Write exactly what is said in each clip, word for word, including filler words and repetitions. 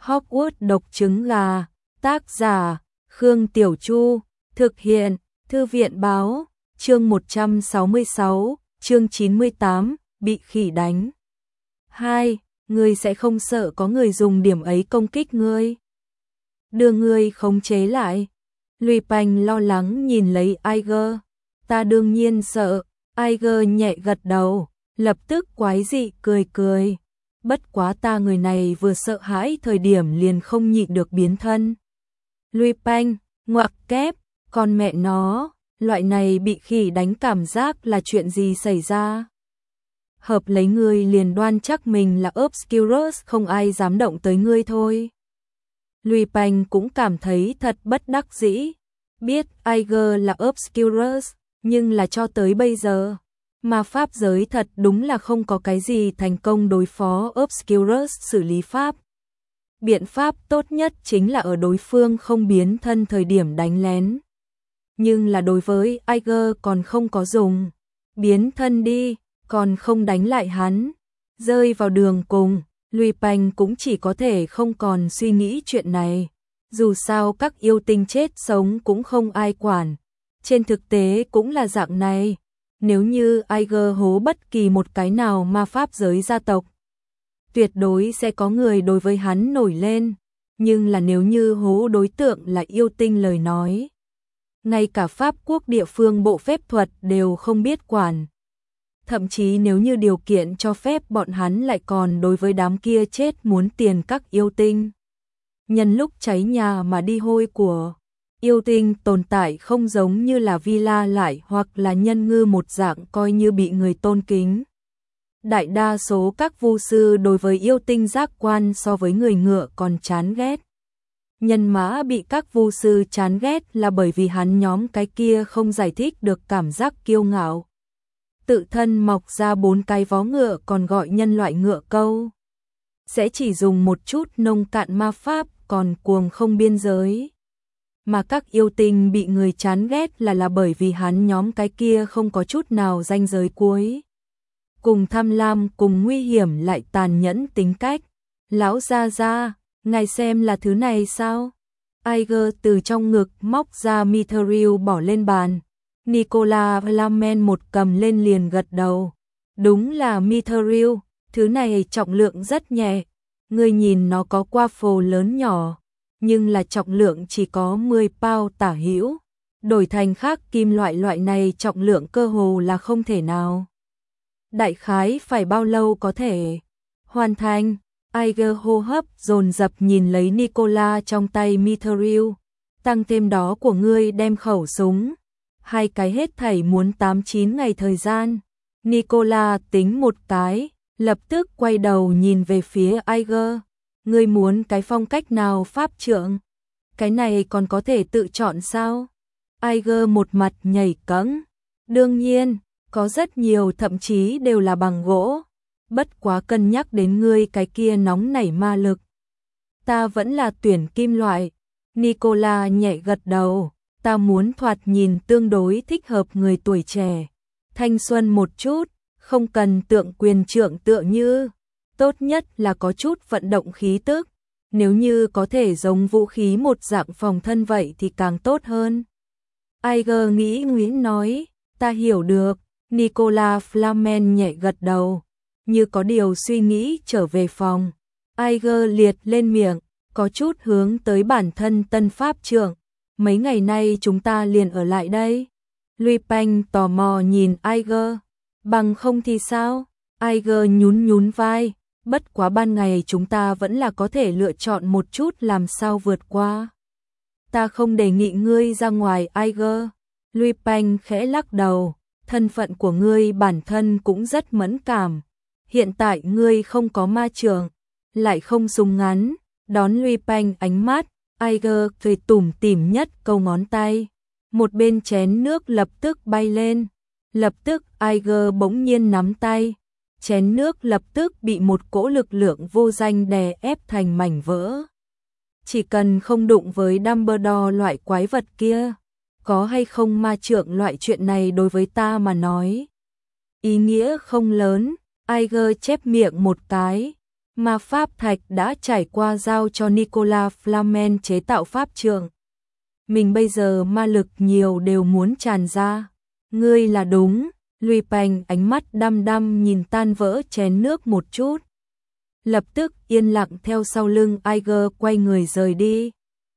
Hogwarts độc trứng gà, tác giả, Khương Tiểu Chu, thực hiện, Thư viện báo, chương một trăm sáu mươi sáu, chương chín mươi tám, bị khỉ đánh. hai. Ngươi sẽ không sợ có người dùng điểm ấy công kích ngươi. Đưa ngươi khống chế lại. Lupin lo lắng nhìn lấy Iger. Ta đương nhiên sợ. Iger nhẹ gật đầu, lập tức quái dị cười cười. Bất quá ta người này vừa sợ hãi thời điểm liền không nhịn được biến thân. Lupin, ngoặc kép, con mẹ nó, loại này bị khỉ đánh cảm giác là chuyện gì xảy ra? Hợp lấy ngươi liền đoan chắc mình là Obscurus, không ai dám động tới ngươi thôi. Lupin cũng cảm thấy thật bất đắc dĩ. Biết Iger là Obscurus, nhưng là cho tới bây giờ, mà pháp giới thật đúng là không có cái gì thành công đối phó Obscurus xử lý pháp. Biện pháp tốt nhất chính là ở đối phương không biến thân thời điểm đánh lén. Nhưng là đối với Iger còn không có dùng. Biến thân đi, còn không đánh lại hắn. Rơi vào đường cùng, Lupin cũng chỉ có thể không còn suy nghĩ chuyện này. Dù sao các yêu tinh chết sống cũng không ai quản. Trên thực tế cũng là dạng này. Nếu như Iger hố bất kỳ một cái nào ma pháp giới gia tộc, tuyệt đối sẽ có người đối với hắn nổi lên. Nhưng là nếu như hố đối tượng là yêu tinh lời nói, ngay cả pháp quốc địa phương bộ phép thuật đều không biết quản. Thậm chí nếu như điều kiện cho phép, bọn hắn lại còn đối với đám kia chết muốn tiền các yêu tinh. Nhân lúc cháy nhà mà đi hôi của. Yêu tinh tồn tại không giống như là villa lại hoặc là nhân ngư một dạng coi như bị người tôn kính. Đại đa số các vu sư đối với yêu tinh giác quan so với người ngựa còn chán ghét. Nhân mã bị các vu sư chán ghét là bởi vì hắn nhóm cái kia không giải thích được cảm giác kiêu ngạo. Tự thân mọc ra bốn cái vó ngựa còn gọi nhân loại ngựa câu. Sẽ chỉ dùng một chút nông cạn ma pháp còn cuồng không biên giới. Mà các yêu tinh bị người chán ghét là là bởi vì hắn nhóm cái kia không có chút nào ranh giới cuối. Cùng tham lam cùng nguy hiểm lại tàn nhẫn tính cách. Lão gia gia, ngài xem là thứ này sao? Iger từ trong ngực móc ra Mithril bỏ lên bàn. Nicolas Flamel một cầm lên liền gật đầu. Đúng là Mithril, thứ này trọng lượng rất nhẹ. Ngươi nhìn nó có waffle lớn nhỏ, nhưng là trọng lượng chỉ có mười pound tả hữu. Đổi thành khác kim loại loại này trọng lượng cơ hồ là không thể nào. Đại khái phải bao lâu có thể hoàn thành? Iger hô hấp dồn dập nhìn lấy Nicola trong tay Mithril. Tăng thêm đó của ngươi đem khẩu súng. Hai cái hết thảy muốn tám chín ngày thời gian. Nicola tính một cái, lập tức quay đầu nhìn về phía Iger. Ngươi muốn cái phong cách nào pháp trượng? Cái này còn có thể tự chọn sao? Iger một mặt nhảy cẫng. Đương nhiên, có rất nhiều thậm chí đều là bằng gỗ. Bất quá cân nhắc đến ngươi cái kia nóng nảy ma lực. Ta vẫn là tuyển kim loại. Nicola nhẹ gật đầu. Ta muốn thoạt nhìn tương đối thích hợp người tuổi trẻ. Thanh xuân một chút, không cần tượng quyền trượng tựa như. Tốt nhất là có chút vận động khí tức. Nếu như có thể giống vũ khí một dạng phòng thân vậy thì càng tốt hơn. Iger nghĩ nguyễn nói, ta hiểu được. Nicolas Flamel nhẹ gật đầu, như có điều suy nghĩ trở về phòng. Iger liệt lên miệng, có chút hướng tới bản thân tân pháp trưởng. Mấy ngày nay chúng ta liền ở lại đây. Lupin tò mò nhìn Iger. Bằng không thì sao? Iger nhún nhún vai. Bất quá ban ngày chúng ta vẫn là có thể lựa chọn một chút làm sao vượt qua. Ta không đề nghị ngươi ra ngoài Iger. Lupin khẽ lắc đầu. Thân phận của ngươi bản thân cũng rất mẫn cảm. Hiện tại ngươi không có ma trưởng, lại không súng ngắn. Đón Lupin ánh mắt, Iger cười tủm tỉm nhất câu ngón tay. Một bên chén nước lập tức bay lên. Lập tức Iger bỗng nhiên nắm tay. Chén nước lập tức bị một cỗ lực lượng vô danh đè ép thành mảnh vỡ. Chỉ cần không đụng với Dumbledore loại quái vật kia, có hay không ma trượng loại chuyện này đối với ta mà nói ý nghĩa không lớn. Iger chép miệng một cái. Ma pháp thạch đã trải qua giao cho Nicolas Flamel chế tạo pháp trượng. Mình bây giờ ma lực nhiều đều muốn tràn ra. Ngươi là đúng. Lupin ánh mắt đăm đăm nhìn tan vỡ chén nước một chút. Lập tức yên lặng theo sau lưng Iger quay người rời đi.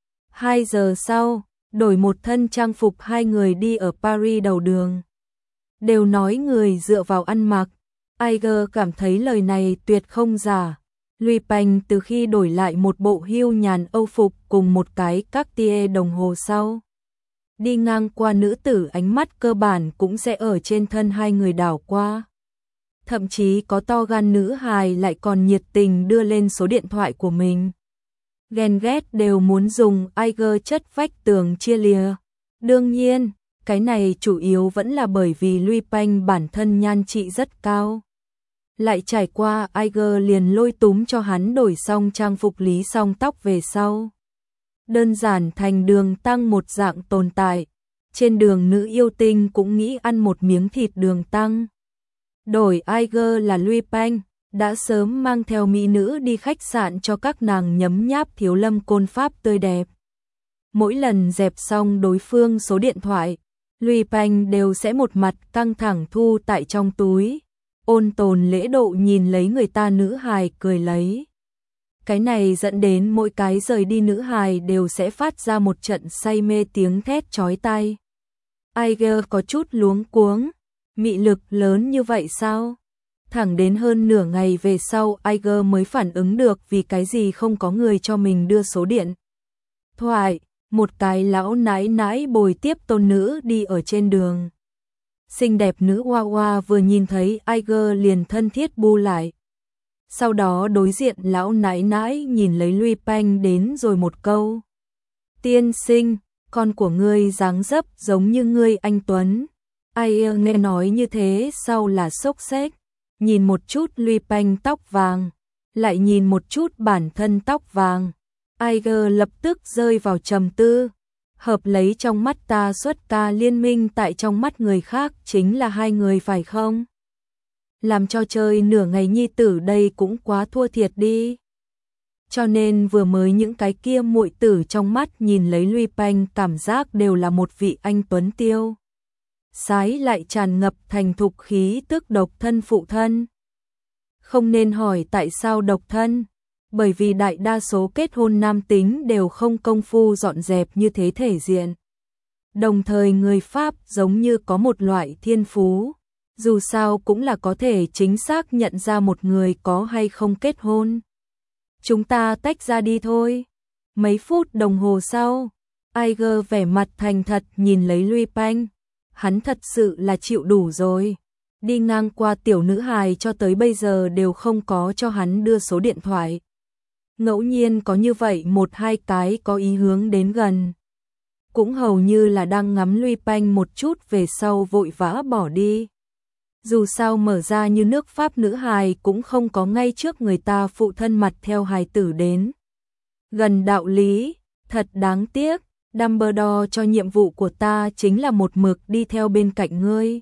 Hai giờ sau, đổi một thân trang phục hai người đi ở Paris đầu đường. Đều nói người dựa vào ăn mặc. Iger cảm thấy lời này tuyệt không giả. Lupin từ khi đổi lại một bộ hưu nhàn âu phục cùng một cái Cartier đồng hồ sau. Đi ngang qua nữ tử ánh mắt cơ bản cũng sẽ ở trên thân hai người đảo qua. Thậm chí có to gan nữ hài lại còn nhiệt tình đưa lên số điện thoại của mình. Ghen ghét đều muốn dùng Iger chất vách tường chia lìa. Đương nhiên, cái này chủ yếu vẫn là bởi vì Lupin bản thân nhan trị rất cao. Lại trải qua Iger liền lôi túm cho hắn đổi xong trang phục lý xong tóc về sau. Đơn giản thành đường tăng một dạng tồn tại. Trên đường nữ yêu tinh cũng nghĩ ăn một miếng thịt đường tăng. Đổi Iger là Lupin, đã sớm mang theo mỹ nữ đi khách sạn cho các nàng nhấm nháp thiếu lâm côn pháp tươi đẹp. Mỗi lần dẹp xong đối phương số điện thoại, Lupin đều sẽ một mặt căng thẳng thu tại trong túi. Ôn tồn lễ độ nhìn lấy người ta nữ hài cười lấy. Cái này dẫn đến mỗi cái rời đi nữ hài đều sẽ phát ra một trận say mê tiếng thét chói tai. Iger có chút luống cuống, mị lực lớn như vậy sao? Thẳng đến hơn nửa ngày về sau Iger mới phản ứng được vì cái gì không có người cho mình đưa số điện thoại. Một cái lão nãi nãi bồi tiếp tôn nữ đi ở trên đường. Xinh đẹp nữ hoa hoa vừa nhìn thấy Iger liền thân thiết bu lại. Sau đó đối diện lão nãi nãi nhìn lấy Lupin đến rồi một câu. Tiên sinh, con của ngươi dáng dấp giống như ngươi anh Tuấn. Iger nghe nói như thế sau là sốc xếch. Nhìn một chút Lupin tóc vàng, lại nhìn một chút bản thân tóc vàng. Iger lập tức rơi vào trầm tư. Hợp lấy trong mắt ta xuất ca liên minh tại trong mắt người khác chính là hai người phải không? Làm cho chơi nửa ngày nhi tử đây cũng quá thua thiệt đi. Cho nên vừa mới những cái kia muội tử trong mắt nhìn lấy Lupin cảm giác đều là một vị anh tuấn tiêu. Sái lại tràn ngập thành thục khí tức độc thân phụ thân. Không nên hỏi tại sao độc thân, bởi vì đại đa số kết hôn nam tính đều không công phu dọn dẹp như thế thể diện. Đồng thời người Pháp giống như có một loại thiên phú, dù sao cũng là có thể chính xác nhận ra một người có hay không kết hôn. Chúng ta tách ra đi thôi. Mấy phút đồng hồ sau, Iger vẻ mặt thành thật nhìn lấy Lupin. Hắn thật sự là chịu đủ rồi. Đi ngang qua tiểu nữ hài cho tới bây giờ đều không có cho hắn đưa số điện thoại. Ngẫu nhiên có như vậy một hai cái có ý hướng đến gần. Cũng hầu như là đang ngắm Lupin một chút về sau vội vã bỏ đi. Dù sao mở ra như nước Pháp nữ hài cũng không có ngay trước người ta phụ thân mặt theo hài tử đến. Gần đạo lý, thật đáng tiếc. Dumbledore cho nhiệm vụ của ta chính là một mực đi theo bên cạnh ngươi.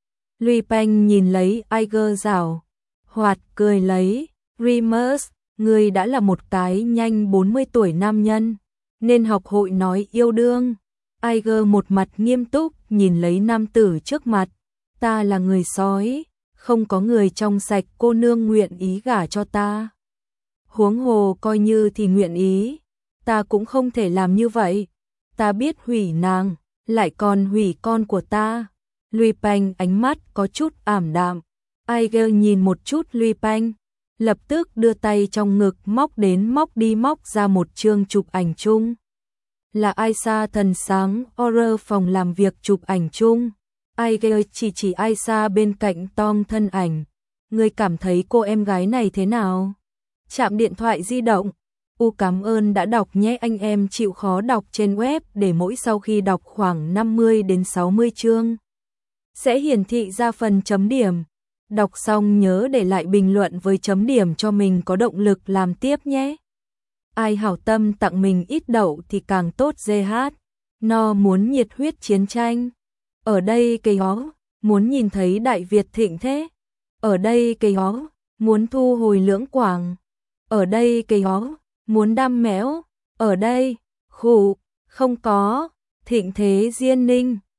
Lupin nhìn lấy Iger rảo hoạt cười lấy. Remus, ngươi đã là một cái nhanh bốn mươi tuổi nam nhân, nên học hội nói yêu đương. Iger một mặt nghiêm túc nhìn lấy nam tử trước mặt. Ta là người sói, không có người trong sạch cô nương nguyện ý gả cho ta. Huống hồ coi như thì nguyện ý, ta cũng không thể làm như vậy. Ta biết hủy nàng, lại còn hủy con của ta. Lupin ánh mắt có chút ảm đạm. Iger nhìn một chút Lupin, lập tức đưa tay trong ngực móc đến móc đi móc ra một chương chụp ảnh chung. Là Aisha thần sáng horror phòng làm việc chụp ảnh chung. Iger chỉ chỉ Aisha bên cạnh Tom thân ảnh. Ngươi cảm thấy cô em gái này thế nào? Chạm điện thoại di động. U cảm ơn đã đọc nhé, anh em chịu khó đọc trên web để mỗi sau khi đọc khoảng năm mươi đến sáu mươi chương sẽ hiển thị ra phần chấm điểm. Đọc xong nhớ để lại bình luận với chấm điểm cho mình có động lực làm tiếp nhé. Ai hảo tâm tặng mình ít đậu thì càng tốt giê hát. No muốn nhiệt huyết chiến tranh. Ở đây cây hó, muốn nhìn thấy Đại Việt thịnh thế. Ở đây cây hó, muốn thu hồi lưỡng quảng. ở đây cái ó, muốn đam méo, ở đây, khụ, không có, Thịnh Thế Diên Ninh.